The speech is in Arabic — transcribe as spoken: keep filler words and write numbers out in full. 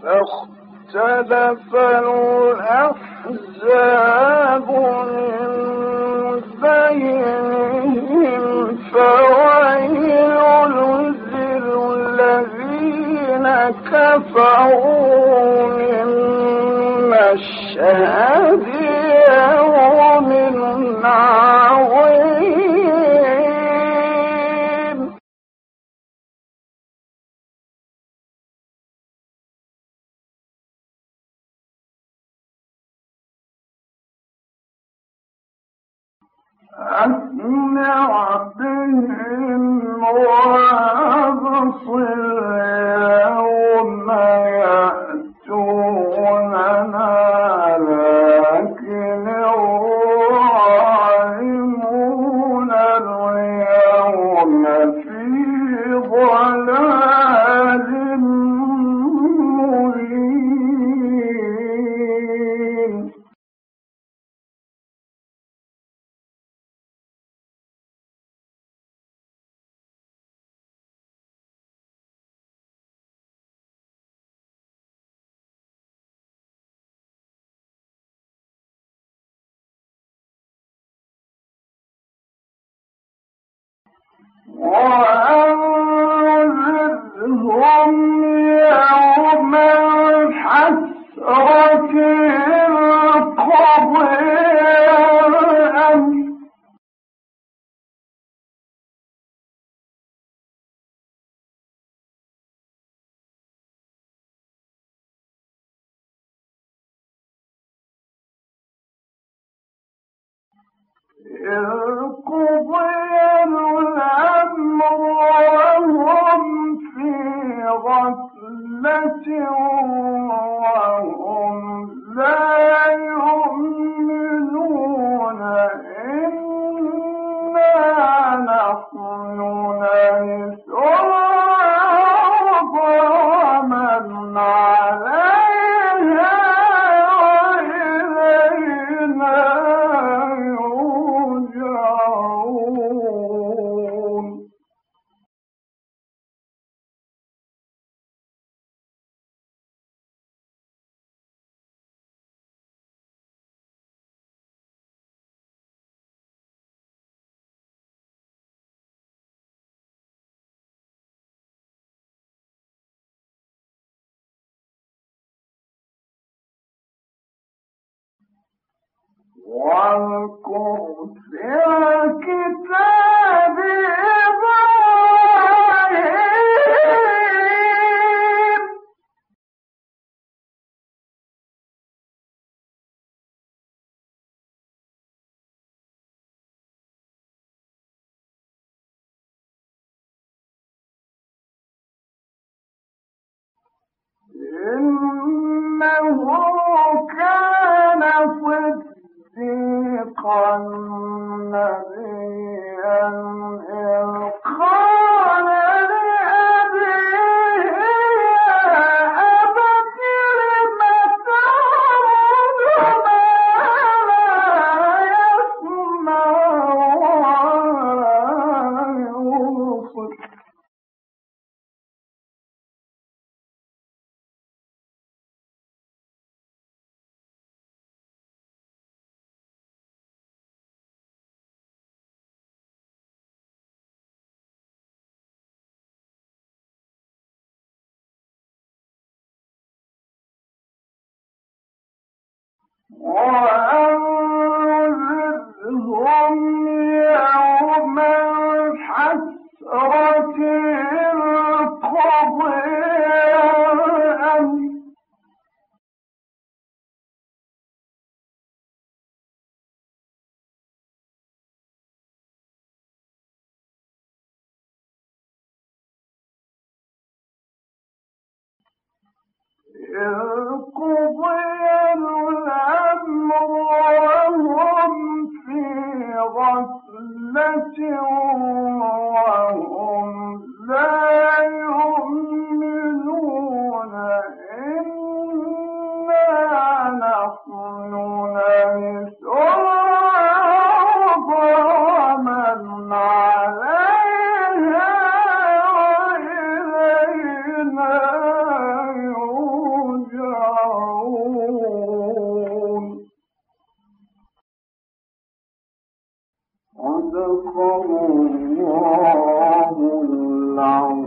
فاختلف الأحزاب من بينهم فويل للذين كفروا من مشهد يوم عظيم. أسمع بهم وأبصر يوم يأتوننا لكن الظالمون اليوم في ضلال مبين. وأنذرهم يوم الحسرة القضية قضي الأمر وهم في غفلة وهم لا يؤمنون. إنا نحن نرث الأرض ومن عليها وإلينا واذكر في الكتاب إبراهيم إنه كان صديقا نبيا إذ قال لأبيه يا أبت لم تعبد ما لا يسمع ولا يبصر. وأنذرهم يوم الحسرة القضية إذ قضي الأمر وهم في غفلة وهم لا يؤمنون. إنا نحن نرث الأرض ومن عليها وإلينا يرجعون. الله العظيم.